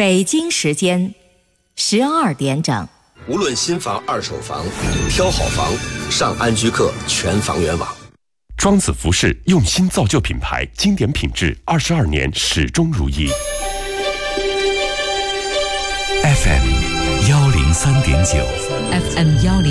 北京时间12点整。 无论新房、二手房，挑好房，上安居客全房源网。 庄子服饰用心造就品牌，经典品质，22年始终如一。 FM 103.9 FM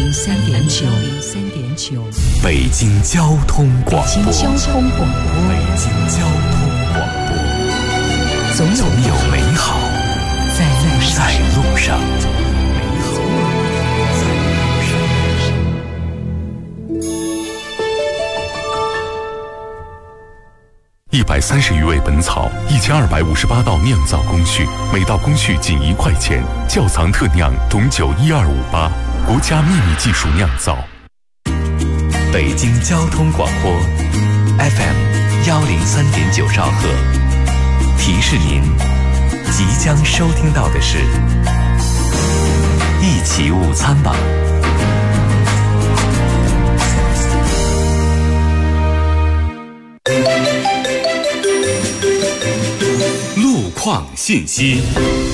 103.9 北京交通广播。 北京交通广播。 北京交通广播。总有美好在路上。130余味本草，1258道酿造工序，每道工序仅1块钱。窖藏特酿董酒12588，国家秘密技术酿造。北京交通广播 FM 103.9兆赫，提示您即将收听到的是一起午餐吧。路况信息。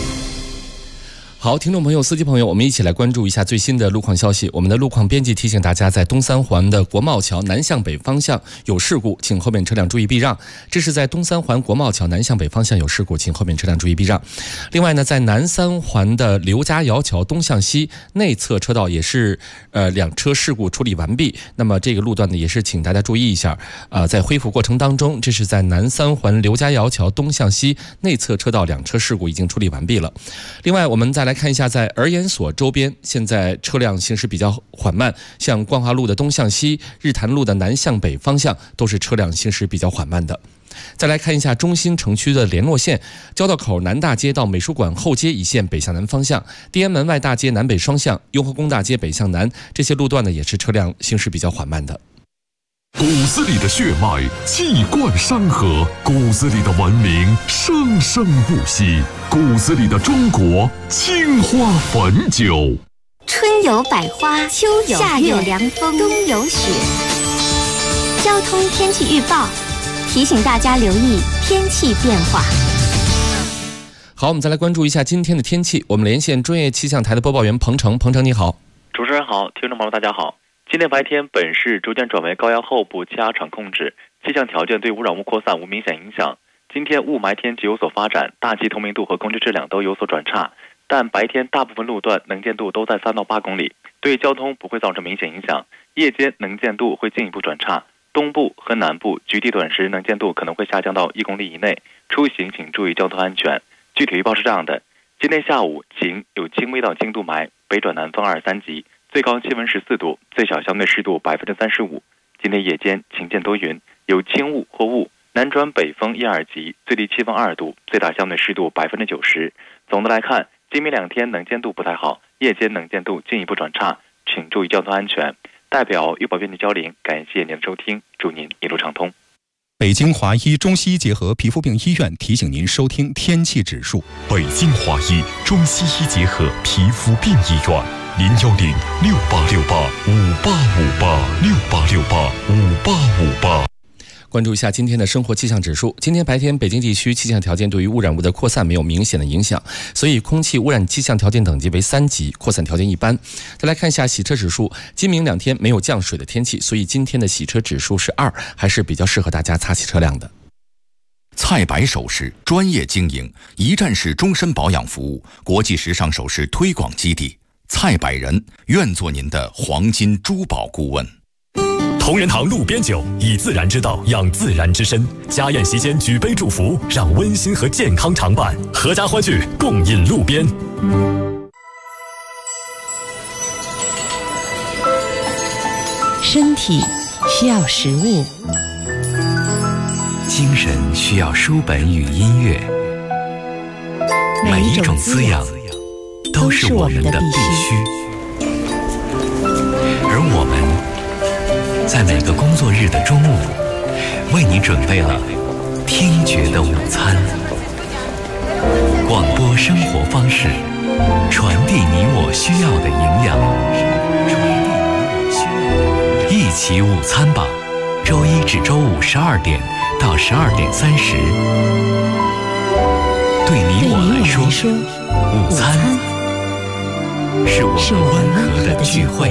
好，听众朋友、司机朋友，我们一起来关注一下最新的路况消息。我们的路况编辑提醒大家，在东三环的国贸桥南向北方向有事故，请后面车辆注意避让。这是在东三环国贸桥南向北方向有事故，请后面车辆注意避让。另外呢，在南三环的刘家窑桥东向西内侧车道也是两车事故处理完毕。那么这个路段呢，也是请大家注意一下，在恢复过程当中，这是在南三环刘家窑桥东向西内侧车道两车事故已经处理完毕了。另外，我们再来看一下，在儿研所周边，现在车辆行驶比较缓慢，像光华路的东向西、日坛路的南向北方向都是车辆行驶比较缓慢的。再来看一下中心城区的联络线，交道口南大街到美术馆后街一线北向南方向，地安门外大街南北双向，雍和宫大街北向南，这些路段呢也是车辆行驶比较缓慢的。 骨子里的血脉气贯山河，骨子里的文明生生不息，骨子里的中国青花汾酒。 春有百花，秋有夏有凉风，冬有雪。交通天气预报提醒大家留意天气变化。 好，我们再来关注一下今天的天气。我们连线专业气象台的播报员彭程。彭程你好。 主持人好，听众朋友大家好。今天白天本市逐渐转为高压后部气压场控制，气象条件对污染物扩散无明显影响。今天雾霾天气有所发展，大气透明度和空气质量都有所转差，但白天大部分路段能见度都在3到8公里，对交通不会造成明显影响。夜间能见度会进一步转差，东部和南部局地短时能见度可能会下降到1公里以内，出行请注意交通安全。具体预报是这样的：今天下午晴，有轻微到轻度霾，北转南风2、3级，最高气温14度，最小相对湿度35%。今天夜间晴间多云，有轻雾或雾，南转北风1、2级，最低气温2度，最大相对湿度90%。总的来看，今明2天能见度不太好，夜间能见度进一步转差，请注意交通安全。代表预报编辑焦玲，感谢您的收听，祝您一路畅通。 北京华医中西医结合皮肤病医院提醒您收听天气指数。 北京华医中西医结合皮肤病医院，0106868585858，68685858。 关注一下今天的生活气象指数。今天白天北京地区气象条件对于污染物的扩散没有明显的影响，所以空气污染气象条件等级为3级，扩散条件一般。再来看一下洗车指数，今明2天没有降水的天气，所以今天的洗车指数是2，还是比较适合大家擦洗车辆的。 蔡白首饰专业经营，一站式终身保养服务，国际时尚首饰推广基地。蔡百人愿做您的黄金珠宝顾问。 同仁堂路边酒，以自然之道养自然之身。家宴席间举杯祝福，让温馨和健康常伴。阖家欢聚，共饮路边。 身体需要食物， 精神需要书本与音乐，每一种滋养都是我们的必须。而我们在每个工作日的中午，为你准备了听觉的午餐。广播生活方式，传递你我需要的营养。一起午餐吧，周一至周五12点到12点30。 对你我来说，午餐是我们温和的聚会。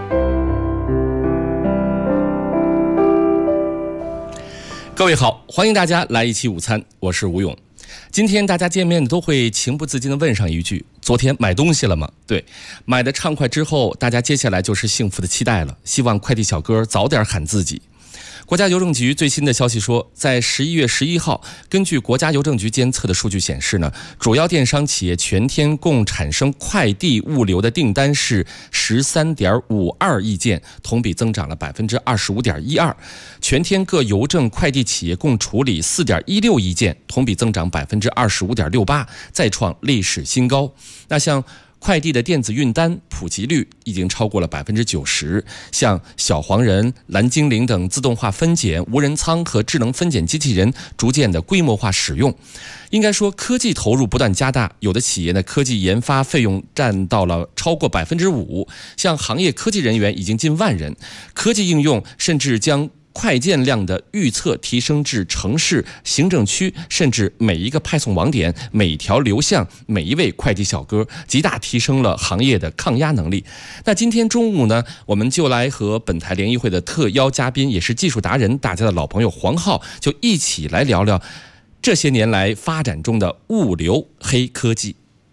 各位好，欢迎大家来一期午餐，我是吴勇。今天大家见面都会情不自禁地问上一句：昨天买东西了吗？对，买的畅快之后，大家接下来就是幸福的期待了，希望快递小哥早点喊自己。国家邮政局最新的消息说，在11月11号，根据国家邮政局监测的数据显示呢，主要电商企业全天共产生快递物流的订单是13.52亿件，同比增长了25.12%。全天各邮政快递企业共处理4.16亿件，同比增长25.68%，再创历史新高。那像快递的电子运单普及率已经超过了90%，像小黄人、蓝精灵等自动化分拣、无人仓和智能分拣机器人逐渐的规模化使用。应该说，科技投入不断加大，有的企业的科技研发费用占到了超过5%，像行业科技人员已经近万人，科技应用甚至将快件量的预测提升至城市、行政区，甚至每一个派送网点、每条流向、每一位快递小哥，极大提升了行业的抗压能力。那今天中午呢，我们就来和本台联谊会的特邀嘉宾，也是技术达人，大家的老朋友黄浩，就一起来聊聊这些年来发展中的物流黑科技。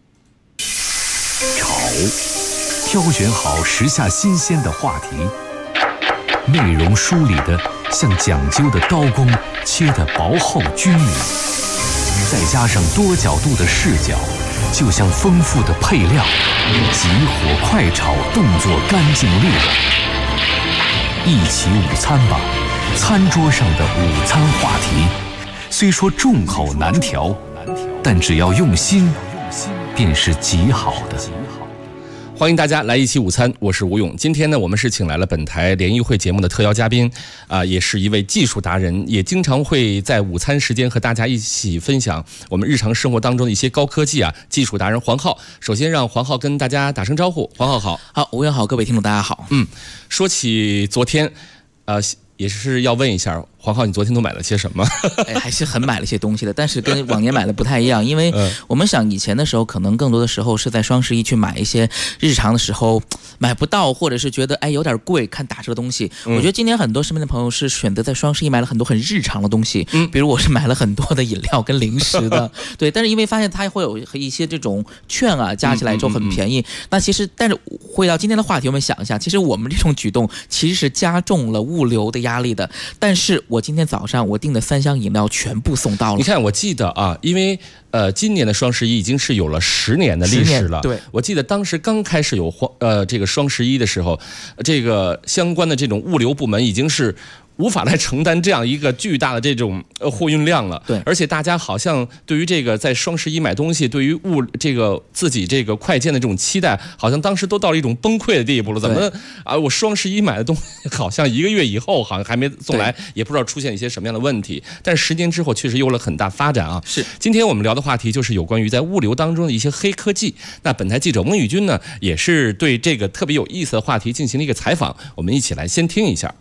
炒，挑选好时下新鲜的话题，内容梳理的像讲究的刀工，切得薄厚均匀，再加上多角度的视角，就像丰富的配料，急火快炒，动作干净利落。一起午餐吧，餐桌上的午餐话题，虽说众口难调，但只要用心，便是极好的。 欢迎大家来一期午餐，我是吴勇。今天呢，我们是请来了本台联谊会节目的特邀嘉宾，也是一位技术达人，也经常会在午餐时间和大家一起分享我们日常生活当中的一些高科技技术达人黄浩。首先让黄浩跟大家打声招呼。黄浩好。 好，吴勇好，各位听众大家好。 说起昨天，也是要问一下黄浩，你昨天都买了些什么？ 还是很买了些东西的，但是跟往年买的不太一样，因为我们想以前的时候，可能更多的时候是在双11去买一些日常的时候买不到，或者是觉得有点贵，看打折的东西。我觉得今年很多身边的朋友是选择在双11买了很多很日常的东西，比如我是买了很多的饮料跟零食的，对，但是因为发现它会有一些这种券加起来之后很便宜。那其实，但是回到今天的话题，我们想一下，其实我们这种举动其实是加重了物流的压力的。但是我今天早上我订的3箱饮料全部送到了。 你看，我记得因为今年的双11已经是有了10年的历史了。 对， 我记得当时刚开始有这个双11的时候，这个相关的这种物流部门已经是无法来承担这样一个巨大的这种货运量了。 对， 而且大家好像对于这个在双11买东西，对于这个自己这个快件的这种期待，好像当时都到了一种崩溃的地步了。怎么我双11买的东西，好像1个月以后好像还没送来，也不知道出现一些什么样的问题。但是10年之后确实有了很大发展是， 今天我们聊的话题就是有关于在物流当中的一些黑科技。那本台记者翁宇军呢，也是对这个特别有意思的话题进行了一个采访，我们一起来先听一下。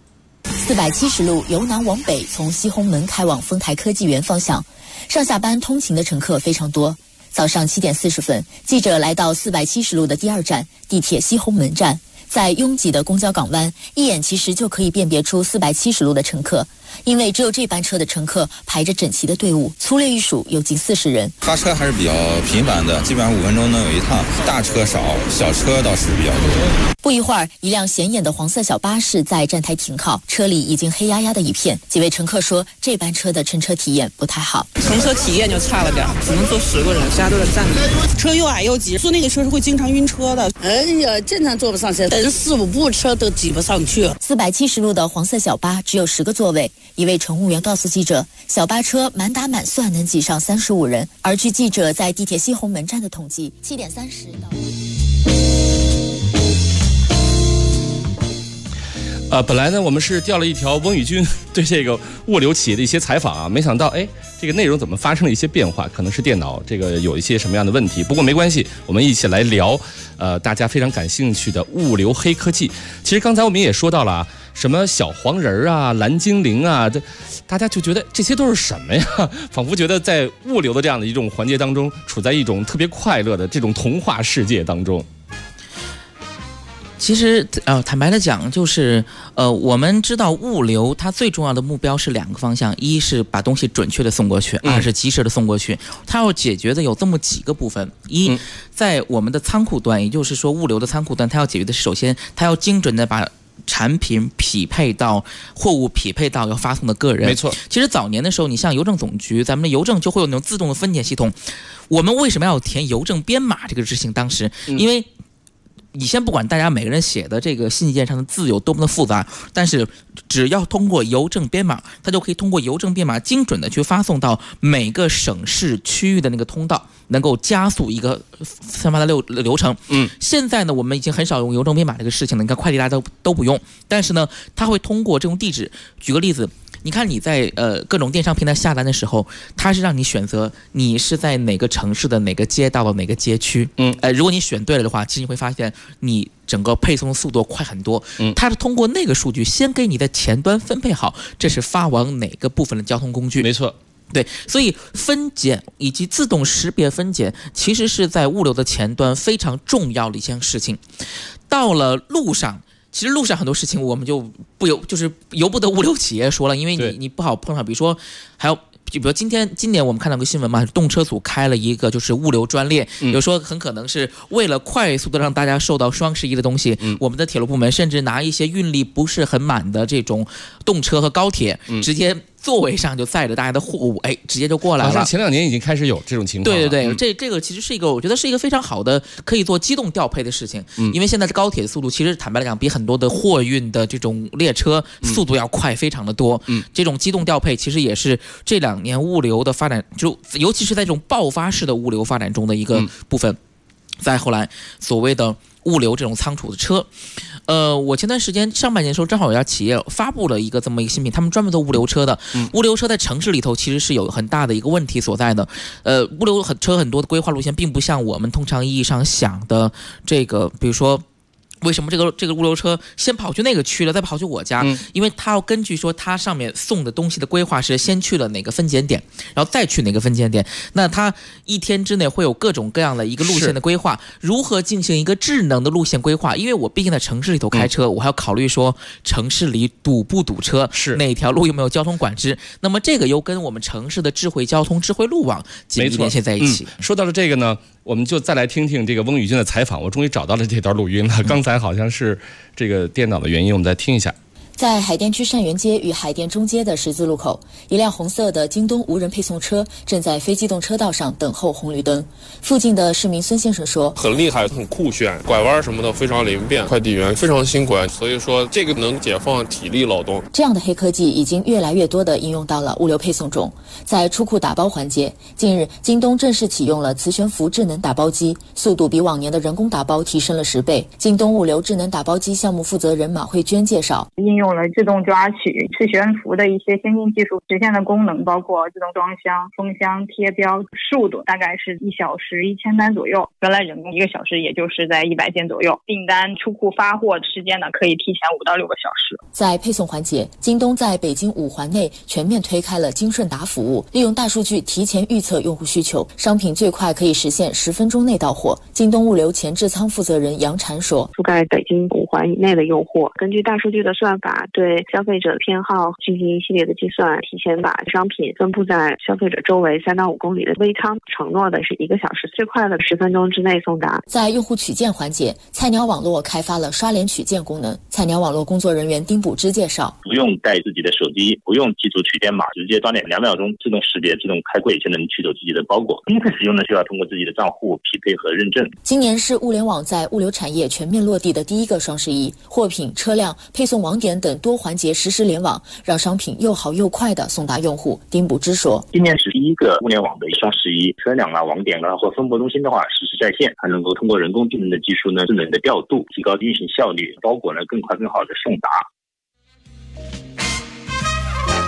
470路由南往北，从西红门开往丰台科技园方向，上下班通勤的乘客非常多。早上7点40分，记者来到470路的第2站地铁西红门站，在拥挤的公交港湾，一眼其实就可以辨别出470路的乘客。因为只有这班车的乘客排着整齐的队伍，粗略一数有近40人。 发车还是比较频繁的，基本上5分钟能有一趟，大车少，小车倒是比较多。 不一会儿，一辆显眼的黄色小巴士在站台停靠，车里已经黑压压的一片。几位乘客说，这班车的乘车体验不太好， 乘车体验就差了点，只能坐10个人，其他都是站着。车又矮又挤，坐那个车是会经常晕车的。 哎呀，经常坐不上车，等4、5部车都挤不上去。 470路的黄色小巴只有10个座位。一位乘务员告诉记者，小巴车满打满算能挤上35人。而据记者在地铁西红门站的统计，7点30 到。本来呢，我们是调了一条翁宇军对这个物流企业的一些采访没想到这个内容怎么发生了一些变化？可能是电脑这个有一些什么样的问题。不过没关系，我们一起来聊大家非常感兴趣的物流黑科技。其实刚才我们也说到了什么小黄人啊、蓝精灵啊，大家就觉得这些都是什么呀？仿佛觉得在物流的这样的一种环节当中，处在一种特别快乐的这种童话世界当中。 其实坦白的讲，就是我们知道物流它最重要的目标是2个方向，一是把东西准确的送过去，二是及时的送过去。它要解决的有这么几个部分：一，在我们的仓库端，也就是说物流的仓库端，它要解决的是首先它要精准的把产品匹配到货物匹配到要发送的个人。 没错。 其实早年的时候，你像邮政总局，咱们的邮政就会有那种自动的分拣系统。我们为什么要填邮政编码这个事情？当时因为你先不管大家每个人写的这个信件上的字有多么的复杂，但是只要通过邮政编码，它就可以通过邮政编码精准的去发送到每个省市区域的那个通道，能够加速一个散发的流程。现在呢，我们已经很少用邮政编码这个事情了，你看快递大家都不用，但是呢，它会通过这种地址。举个例子，你看你在各种电商平台下单的时候，它是让你选择你是在哪个城市的哪个街道的哪个街区。如果你选对了的话，其实你会发现你整个配送速度快很多。它是通过那个数据先给你的前端分配好，这是发往哪个部分的交通工具。 没错。 对，所以分拣以及自动识别分拣，其实是在物流的前端非常重要的一件事情。到了路上。其实路上很多事情我们就就是由不得物流企业说了，因为你不好碰上，比如说还有。比如今年我们看到个新闻嘛，动车组开了一个就是物流专列，有说很可能是为了快速的让大家收到双11的东西，我们的铁路部门甚至拿一些运力不是很满的这种动车和高铁，直接座位上就载着大家的货物，直接就过来了。好像前2年已经开始有这种情况了。 对，这个其实是一个，我觉得是一个非常好的可以做机动调配的事情。因为现在的高铁速度其实坦白来讲，比很多的货运的这种列车速度要快非常的多。这种机动调配其实也是这2年物流的发展，就尤其是在这种爆发式的物流发展中的一个部分。再后来所谓的物流这种仓储的车，我前段时间上半年的时候，正好有家企业发布了这么一个新品，他们专门做物流车的。物流车在城市里头其实是有很大的一个问题所在的。物流车很多的规划路线并不像我们通常意义上想的这个，比如说。为什么这个物流车先跑去那个区了，再跑去我家？因为它要根据说它上面送的东西的规划是先去了哪个分拣点，然后再去哪个分拣点。那它一天之内会有各种各样的一个路线的规划，如何进行一个智能的路线规划？因为我毕竟在城市里头开车，我还要考虑说城市里堵不堵车，是哪条路有没有交通管制。那么这个又跟我们城市的智慧交通、智慧路网紧密联系在一起。 说到了这个呢，我们就再来听听这个翁宇军的采访。我终于找到了这段录音了，刚才好像是这个电脑的原因，我们再听一下。 在海淀区善园街与海淀中街的十字路口，一辆红色的京东无人配送车正在非机动车道上等候红绿灯。附近的市民孙先生说：“ 很厉害，很酷炫，拐弯什么的非常灵便，快递员非常辛苦，所以说这个能解放体力劳动。” 这样的黑科技已经越来越多地应用到了物流配送中。在出库打包环节，近日京东正式启用了磁悬浮智能打包机，速度比往年的人工打包提升了10倍。京东物流智能打包机项目负责人马慧娟介绍， 应用了自动抓取、磁悬浮的一些先进技术，实现的功能包括自动装箱、封箱、贴标，速度大概是1小时1000单左右，原来人工1个小时也就是在100件左右。订单出库发货时间呢，可以提前5到6个小时。 在配送环节，京东在北京5环内全面推开了京顺达服务，利用大数据提前预测用户需求，商品最快可以实现10分钟内到货。京东物流前置仓负责人杨婵说：“ 覆盖北京5环以内的用户，根据大数据的算法，对消费者偏好进行一系列的计算，提前把商品分布在消费者周围3到5公里的微仓，承诺的是1个小时，最快的10分钟之内送达。” 在用户取件环节，菜鸟网络开发了刷脸取件功能。菜鸟网络工作人员丁补之介绍：“ 不用带自己的手机，不用记住取件码，直接装点2秒钟自动识别、自动开柜就能取走自己的包裹。第一次使用呢，就要通过自己的账户匹配和认证。” 今年是物联网在物流产业全面落地的第一个双11，货品、车辆、配送网点等多环节实时联网，让商品又好又快地送达用户。丁补之说：“ 今年是第一个物联网的双11，车辆啊、网点啊或分拨中心的话实时在线，还能够通过人工智能的技术呢，智能的调度，提高运行效率，包裹呢更快更好的送达。”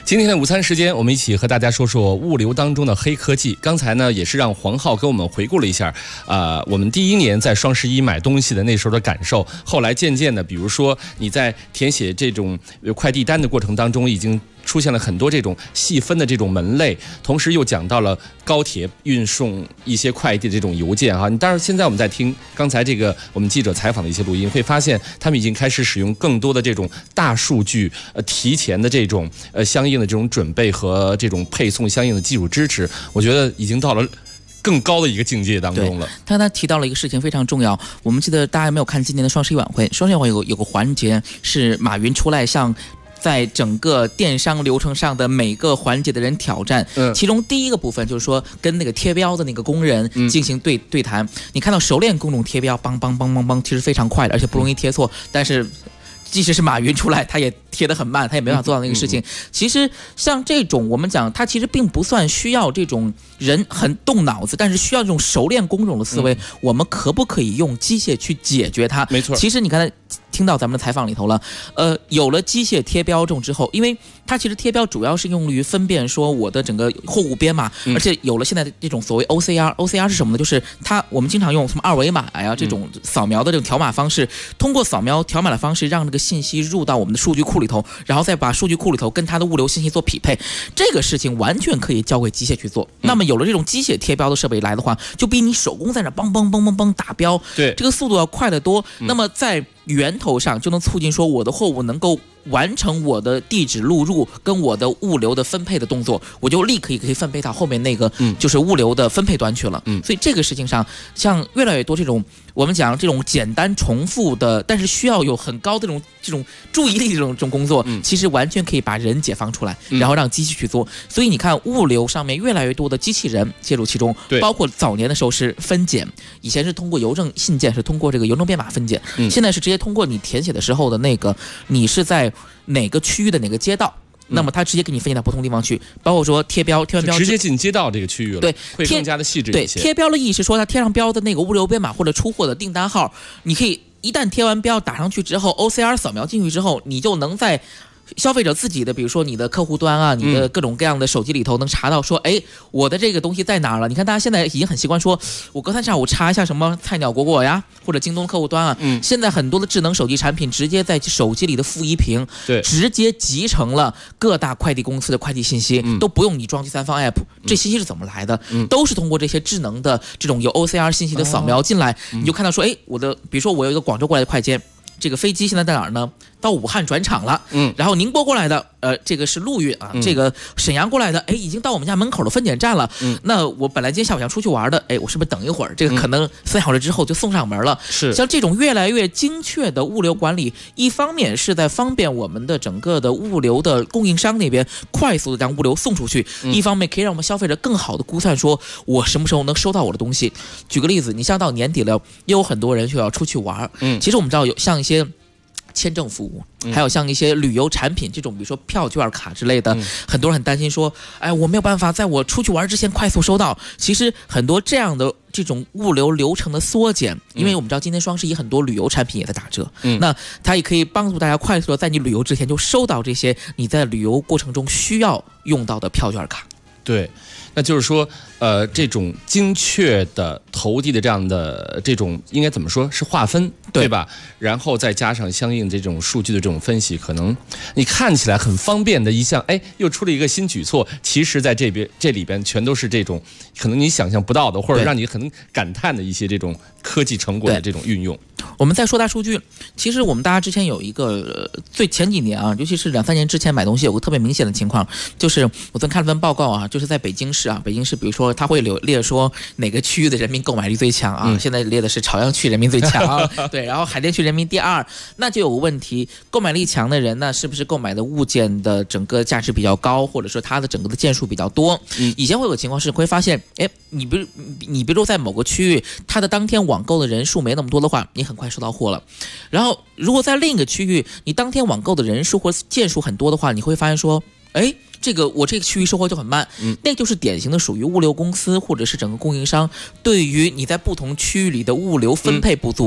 今天的午餐时间，我们一起和大家说说物流当中的黑科技。刚才呢，也是让黄浩跟我们回顾了一下，我们第一年在双11买东西的那时候的感受。后来渐渐的，比如说你在填写这种快递单的过程当中，已经出现了很多这种细分的这种门类，同时又讲到了高铁运送一些快递的这种邮件哈。当然，现在我们在听刚才这个我们记者采访的一些录音，会发现他们已经开始使用更多的这种大数据，提前的这种相应的这种准备和这种配送相应的技术支持，我觉得已经到了更高的一个境界当中了。 他提到了一个事情非常重要，我们记得大家有没有看今年的双11晚会？双11晚会有个环节是马云出来向在整个电商流程上的每个环节的人挑战，其中第一个部分就是说跟那个贴标的那个工人进行对谈。你看到熟练工种贴标，梆梆梆梆梆，其实非常快的，而且不容易贴错，但是即使是马云出来，他也贴得很慢，他也没法做到那个事情。其实像这种我们讲，它其实并不算需要这种人很动脑子，但是需要这种熟练工种的思维，我们可不可以用机械去解决它？ 没错。 其实你刚才听到咱们的采访里头了，有了机械贴标这种之后，因为它其实贴标主要是用于分辨说我的整个货物编码，而且有了现在的这种所谓 OCR 是什么呢？就是我们经常用什么二维码呀这种扫描的这种条码方式，通过扫描条码的方式让这个信息入到我们的数据库里头，然后再把数据库里头跟它的物流信息做匹配，这个事情完全可以交给机械去做。那么有了这种机械贴标的设备来的话，就比你手工在那梆梆梆梆梆打标， 对， 这个速度要快得多。那么在源头上就能促进说我的货物能够完成我的地址录入跟我的物流的分配的动作，我就立刻可以分配到后面那个就是物流的分配端去了。所以这个事情上，像越来越多这种我们讲这种简单重复的，但是需要有很高的这种注意力这种工作，其实完全可以把人解放出来，然后让机器去做。所以你看物流上面越来越多的机器人介入其中，包括早年的时候是分拣，以前是通过邮政信件，是通过这个邮政编码分拣，现在是直接通过你填写的时候的那个你是在哪个区域的哪个街道，那么它直接给你分解到不同地方去，包括说贴标直接进街道这个区域了， 对， 会更加的细致一些。 对，贴标的意义是说它贴上标的那个物流编码或者出货的订单号，你可以一旦贴完标打上去之后 ，OCR 扫描进去之后，你就能在消费者自己的，比如说你的客户端啊，你的各种各样的手机里头能查到说，哎，我的这个东西在哪儿了？你看大家现在已经很习惯说，我隔三差五查一下什么菜鸟果果呀，或者京东客户端啊。现在很多的智能手机产品直接在手机里的负一屏， 对， 直接集成了各大快递公司的快递信息，都不用你装第三方 app，这信息是怎么来的？都是通过这些智能的这种有 OCR 信息的扫描进来，你就看到说，哎，比如说我有一个广州过来的快件。这个飞机现在在哪儿呢？到武汉转场了，然后宁波过来的，这个是陆运啊，这个沈阳过来的，哎，已经到我们家门口的分拣站了。那我本来今天下午想出去玩的，哎，我是不是等一会儿？这个可能3小时之后就送上门了。 是， 像这种越来越精确的物流管理，一方面是在方便我们的整个的物流的供应商那边快速的将物流送出去，一方面可以让我们消费者更好的估算说我什么时候能收到我的东西。举个例子，你像到年底了，也有很多人需要出去玩，其实我们知道有像一些签证服务，还有像一些旅游产品这种，比如说票券卡之类的，很多人很担心说，哎，我没有办法在我出去玩之前快速收到。其实很多这样的这种物流流程的缩减，因为我们知道今天双11很多旅游产品也在打折，那它也可以帮助大家快速的在你旅游之前就收到这些你在旅游过程中需要用到的票券卡。 对，那就是说，这种精确的投递的这样的这种应该怎么说是划分，对吧？然后再加上相应这种数据的这种分析，可能你看起来很方便的一项，哎，又出了一个新举措，其实在这里边全都是这种可能你想象不到的，或者让你很感叹的一些这种科技成果的这种运用。 我们再说大数据，其实我们大家之前有一个最前几年啊，尤其是2-3年之前买东西有个特别明显的情况，就是我昨天看了份报告啊，就是在北京市，比如说它会列说哪个区域的人民购买力最强啊，现在列的是朝阳区人民最强，对，然后海淀区人民第2，那就有个问题，购买力强的人呢，是不是购买的物件的整个价值比较高，或者说它的整个的件数比较多？以前会有个情况是会发现，哎，你比如说在某个区域，它的当天网购的人数没那么多的话，你很快收到货了。然后如果在另一个区域，你当天网购的人数或件数很多的话，你会发现说，哎，我这个区域收货就很慢，那就是典型的属于物流公司或者是整个供应商对于你在不同区域里的物流分配不足。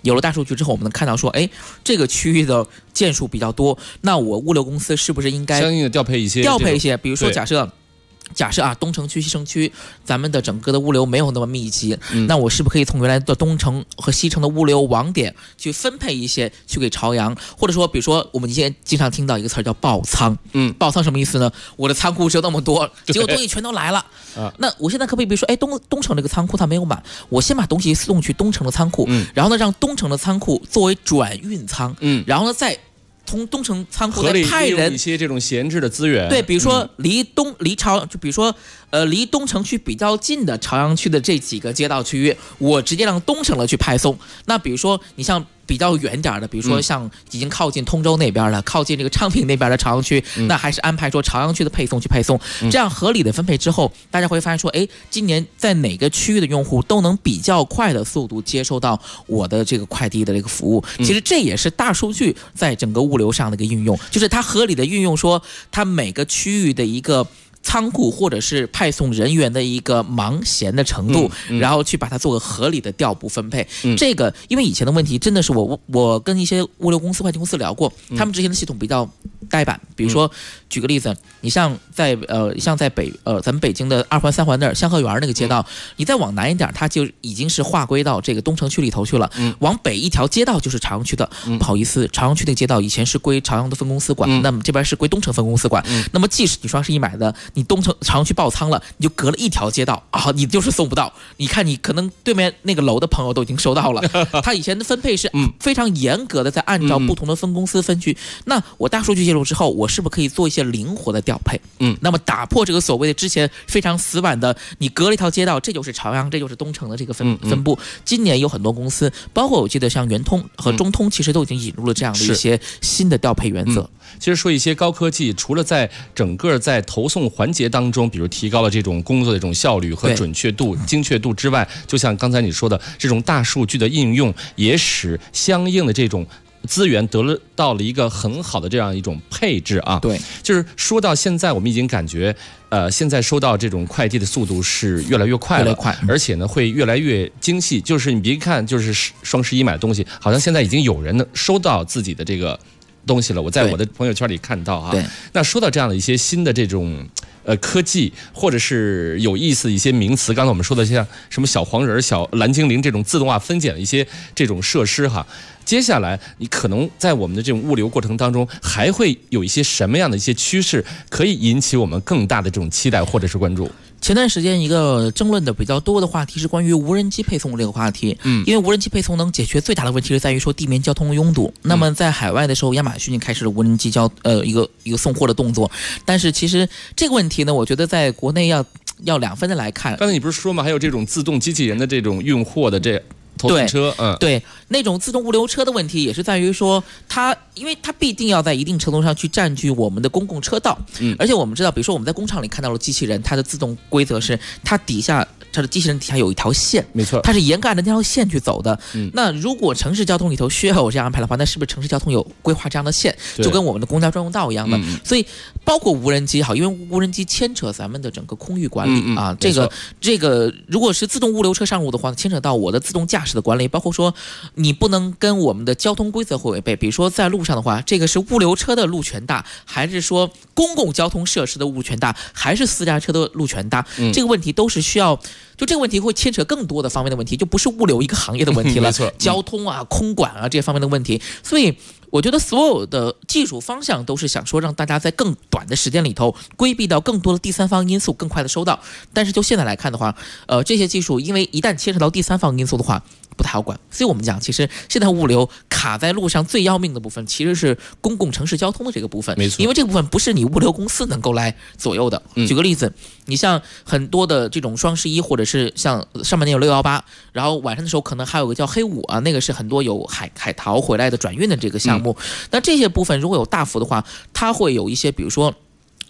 有了大数据之后，我们能看到说，哎，这个区域的件数比较多，那我物流公司是不是应该相应的调配一些？ 比如说假设啊，东城区、西城区，咱们的整个的物流没有那么密集，那我是不是可以从原来的东城和西城的物流网点去分配一些去给朝阳？或者说，比如说我们以前经常听到一个词儿叫爆仓，爆仓什么意思呢？我的仓库只有那么多，结果东西全都来了。那我现在可不可以比如说，哎，东城这个仓库它没有满，我先把东西送去东城的仓库，然后呢让东城的仓库作为转运仓，然后呢再从东城仓库再派人一些这种闲置的资源， 对，比如说离朝阳，就比如说离东城区比较近的朝阳区的这几个街道区域，我直接让东城的去派送。那比如说你像比较远点的，比如说像已经靠近通州那边的，靠近这个昌平那边的朝阳区，那还是安排说朝阳区的配送去配送，这样合理的分配之后，大家会发现说，哎，今年在哪个区域的用户都能比较快的速度接收到我的这个快递的这个服务。其实这也是大数据在整个物流上的一个运用，就是它合理的运用说它每个区域的一个仓库或者是派送人员的一个忙闲的程度，然后去把它做个合理的调补分配。这个因为以前的问题真的是我跟一些物流公司、快递公司聊过，他们之前的系统比较呆板。比如说举个例子，你像在咱们北京的2环3环那儿香河园那个街道，你再往南一点，它就已经是划归到这个东城区里头去了。往北一条街道就是朝阳区的，不好意思，朝阳区那个街道以前是归朝阳的分公司管，那么这边是归东城分公司管。那么即使你双11买的，你朝阳区爆仓了，你就隔了一条街道啊，你就是送不到。你看，你可能对面那个楼的朋友都已经收到了。他以前的分配是非常严格的，在按照不同的分公司分区。那我大数据介入之后，我是不是可以做一些灵活的调配？那么打破这个所谓的之前非常死板的，你隔了一条街道，这就是朝阳，这就是东城的这个分布。今年有很多公司，包括我记得像圆通和中通，其实都已经引入了这样的一些新的调配原则。 其实说一些高科技，除了在整个在投送环节当中，比如提高了这种工作的这种效率和准确度、精确度之外，就像刚才你说的，这种大数据的应用，也使相应的这种资源得到了一个很好的这样一种配置啊。 对， 就是说到现在，我们已经感觉，现在收到这种快递的速度是越来越快了，而且呢会越来越精细。就是你别看就是双11买的东西，好像现在已经有人能收到自己的这个东西了。我在我的朋友圈里看到啊。那说到这样的一些新的这种科技或者是有意思的一些名词，刚才我们说的像什么小黄人、小蓝精灵这种自动化分拣的一些这种设施哈，接下来你可能在我们的这种物流过程当中，还会有一些什么样的一些趋势可以引起我们更大的这种期待或者是关注？ 前段时间一个争论的比较多的话题是关于无人机配送这个话题。因为无人机配送能解决最大的问题是在于说地面交通拥堵。那么在海外的时候，亚马逊开始了无人机一个送货的动作。但是其实这个问题呢，我觉得在国内要两分的来看。 刚才你不是说吗？还有这种自动机器人的这种运货的投送车， 对，那种自动物流车的问题也是在于说，因为它必定要在一定程度上去占据我们的公共车道，而且我们知道，比如说我们在工厂里看到了机器人，它的自动规则是它的机器人底下有一条线， 没错， 它是沿着那条线去走的。那如果城市交通里头需要有这样安排的话，那是不是城市交通有规划这样的线，就跟我们的公交专用道一样的？所以包括无人机好，因为无人机牵扯咱们的整个空域管理啊，这个如果是自动物流车上路的话，牵扯到我的自动驾驶的管理，包括说你不能跟我们的交通规则会违背。比如说在路上的话，这个是物流车的路权大，还是说公共交通设施的路权大，还是私家车的路权大？这个问题都是需要。就这个问题会牵扯更多的方面的问题，就不是物流一个行业的问题了，交通啊、空管啊这些方面的问题。所以我觉得所有的技术方向都是想说让大家在更短的时间里头规避到更多的第三方因素，更快的收到。但是就现在来看的话，这些技术因为一旦牵扯到第三方因素的话，不太好管。所以我们讲，其实现在物流卡在路上最要命的部分，其实是公共城市交通的这个部分。 没错， 因为这个部分不是你物流公司能够来左右的。举个例子，你像很多的这种双11，或者是像上半年有618，然后晚上的时候可能还有个叫黑五啊，那个是很多有海淘回来的转运的这个项目。那这些部分如果有大幅的话，它会有一些比如说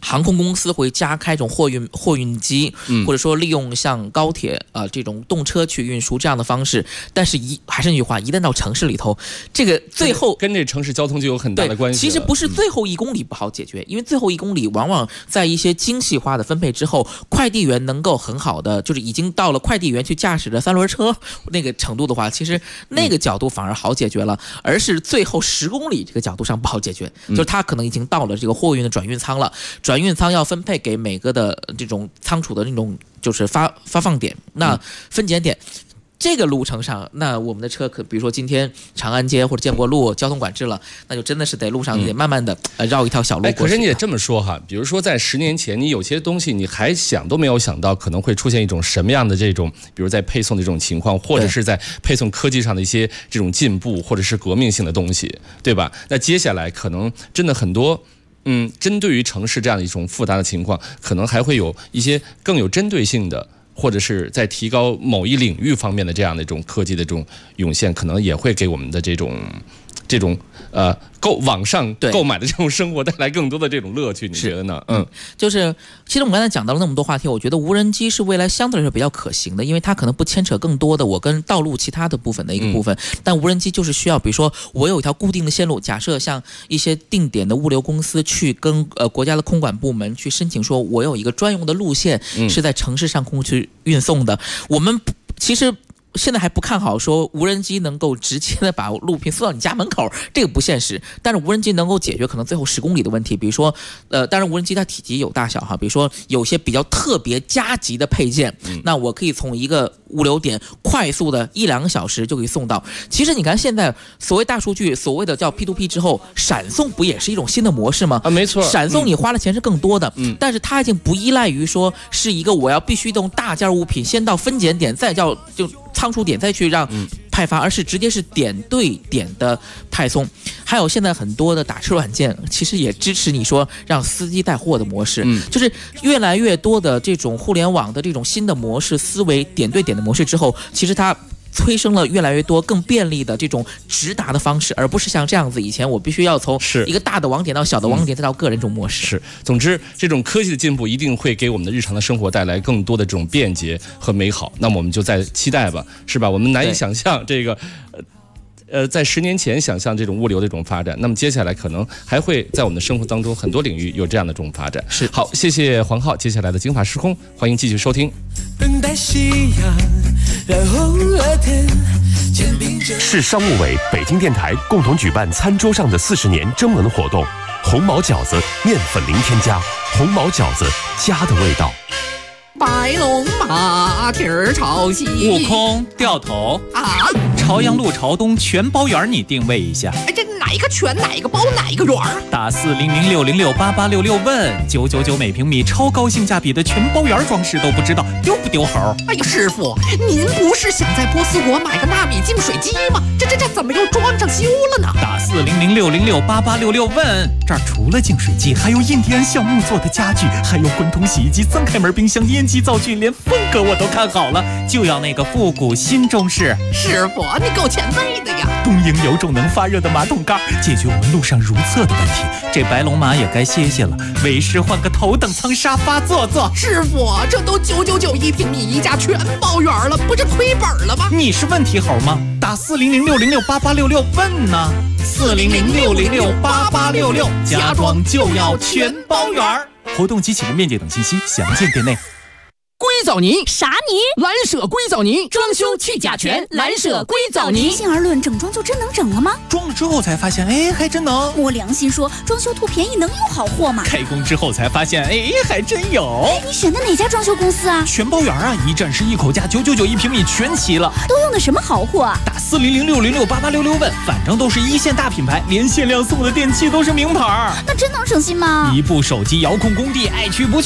航空公司会加开这种货运机，或者说利用像高铁这种动车去运输这样的方式。但是还是那句话，一旦到城市里头，这个最后跟这城市交通就有很大的关系。 其实不是最后1公里不好解决，因为最后1公里往往在一些精细化的分配之后，快递员能够很好的，就是已经到了快递员去驾驶的3轮车那个程度的话，其实那个角度反而好解决了，而是最后10公里这个角度上不好解决，就是他可能已经到了这个货运的转运仓了。转运仓要分配给每个的这种仓储的那种就是发放点，那分拣点。这个路程上，那我们的车比如说今天长安街或者建国路交通管制了，那就真的是得路上你得慢慢的绕一条小路过去。 可是你也这么说哈，比如说在10年前，你有些东西你还想都没有想到可能会出现一种什么样的这种，比如在配送的这种情况，或者是在配送科技上的一些这种进步，或者是革命性的东西，对吧？那接下来可能真的很多。针对于城市这样的一种复杂的情况，可能还会有一些更有针对性的，或者是在提高某一领域方面的这样的一种科技的这种涌现，可能也会给我们的这种网上购买的这种生活带来更多的这种乐趣，你觉得呢？ 就是其实我们刚才讲到了那么多话题，我觉得无人机是未来相对来说比较可行的，因为它可能不牵扯更多的我跟道路其他的部分的一个部分，但无人机就是需要，比如说我有一条固定的线路，假设像一些定点的物流公司去跟国家的空管部门去申请，说我有一个专用的路线是在城市上空去运送的，我们其实。现在还不看好说无人机能够直接的把物品送到你家门口，这个不现实。但是无人机能够解决可能最后10公里的问题，比如说当然无人机它体积有大小哈，比如说有些比较特别加急的配件，那我可以从一个物流点快速的1-2个小时就可以送到。其实你看现在所谓大数据，所谓的叫 P2P 之后，闪送不也是一种新的模式吗？ 没错， 闪送你花的钱是更多的，但是它已经不依赖于说是一个我要必须用大件物品先到分拣点，再就仓储点再去让派发，而是直接是点对点的派送。还有现在很多的打车软件其实也支持你说让司机带货的模式，就是越来越多的这种互联网的这种新的模式思维，点对点的模式之后，其实它催生了越来越多更便利的这种直达的方式，而不是像这样子以前我必须要从一个大的网点到小的网点再到个人这种模式。 总之这种科技的进步一定会给我们的日常的生活带来更多的这种便捷和美好，那么我们就在期待吧，是吧？我们难以想象这个在10年前想象这种物流的这种发展，那么接下来可能还会在我们的生活当中很多领域有这样的这种发展。好，谢谢黄浩，接下来的金法时空，欢迎继续收听。 等待夕阳，然后热天。 市商务委、北京电台共同举办餐桌上的40年征文活动，红毛饺子面粉零添加，红毛饺子家的味道。 白龙马蹄儿朝西， 悟空掉头啊！ 朝阳路朝东全包圆，你定位一下。 这哪一个全哪一个包哪一个圆啊？ 打4006068866问999每平米，超高性价比的全包圆装饰都不知道丢不丢猴？ 哎呀，师傅，您不是想在波斯国买个纳米净水机吗？这怎么又装上修了呢？ 打4006068866问，这儿除了净水机，还有印第安橡木做的家具，还有滚筒洗衣机、增开门冰箱、烟机灶具，连风格我都看好了，就要那个复古新中式。 师傅，你够前辈的呀！ 东营有种能发热的马桶盖，解决我们路上如厕的问题。这白龙马也该歇歇了，为师换个头等舱沙发坐坐。 师傅，这都999一平米，一家全包圆了，不是亏本了吗？ 你是问题猴吗？打4006068866问呢，4006068866，家装就要全包圆。活动及启动面积等信息详见店内。 硅藻泥啥泥？ 蓝舍硅藻泥，装修去甲醛，蓝舍硅藻泥。 平心而论，整装就真能整了吗？ 装了之后才发现，还真能。 摸良心说，装修图便宜能有好货吗？ 开工之后才发现，还真有。 你选的哪家装修公司啊？ 全包圆啊，一站式一口价，999一平米全齐了。 都用的什么好货啊？ 打4006068866问，反正都是一线大品牌，连限量送的电器都是名牌。 那真能省心吗？ 一部手机遥控工地，爱去不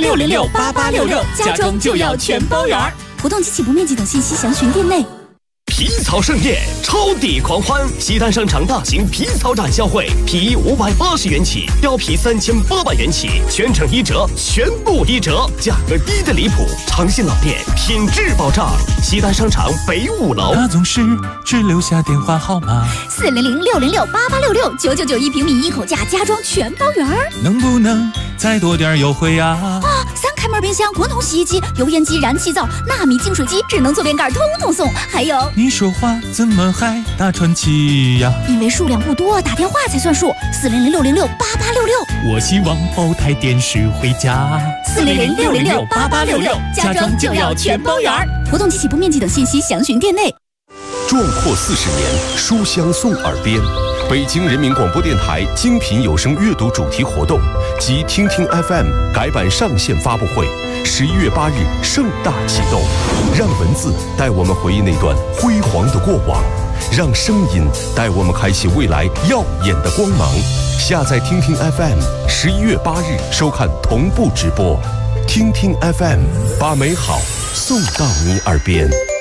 去。4006068866，家装就要全包圆。 活动及起步面积等信息详询店内。 皮草盛宴，超抵狂欢！西单商场大型皮草展销会，皮衣580元起，貂皮3800元起，全程1折，全部1折，价格低的离谱。诚信老店，品质保障。西单商场北5楼。 他总是只留下电话号码 400-606-8866，999一平米，一口价，家装全包圆儿。 能不能再多点优惠啊？ 3开门冰箱、滚筒洗衣机、油烟机、燃气灶、纳米净水机、智能坐便盖，通通送。还有， 你说话怎么还大喘气呀？ 因为数量不多，打电话才算数。400-606-8866。 我希望包台电视回家。 400-606-8866，家装就要全包圆儿。活动及起步面积等信息详询店内。 壮阔40年，书香送耳边。北京人民广播电台精品有声阅读主题活动及听听 FM 改版上线发布会，11月8日盛大启动。让文字带我们回忆那段辉煌的过往，让声音带我们开启未来耀眼的光芒。下载听听 FM，11月8日收看同步直播。听听 FM， 把美好送到你耳边。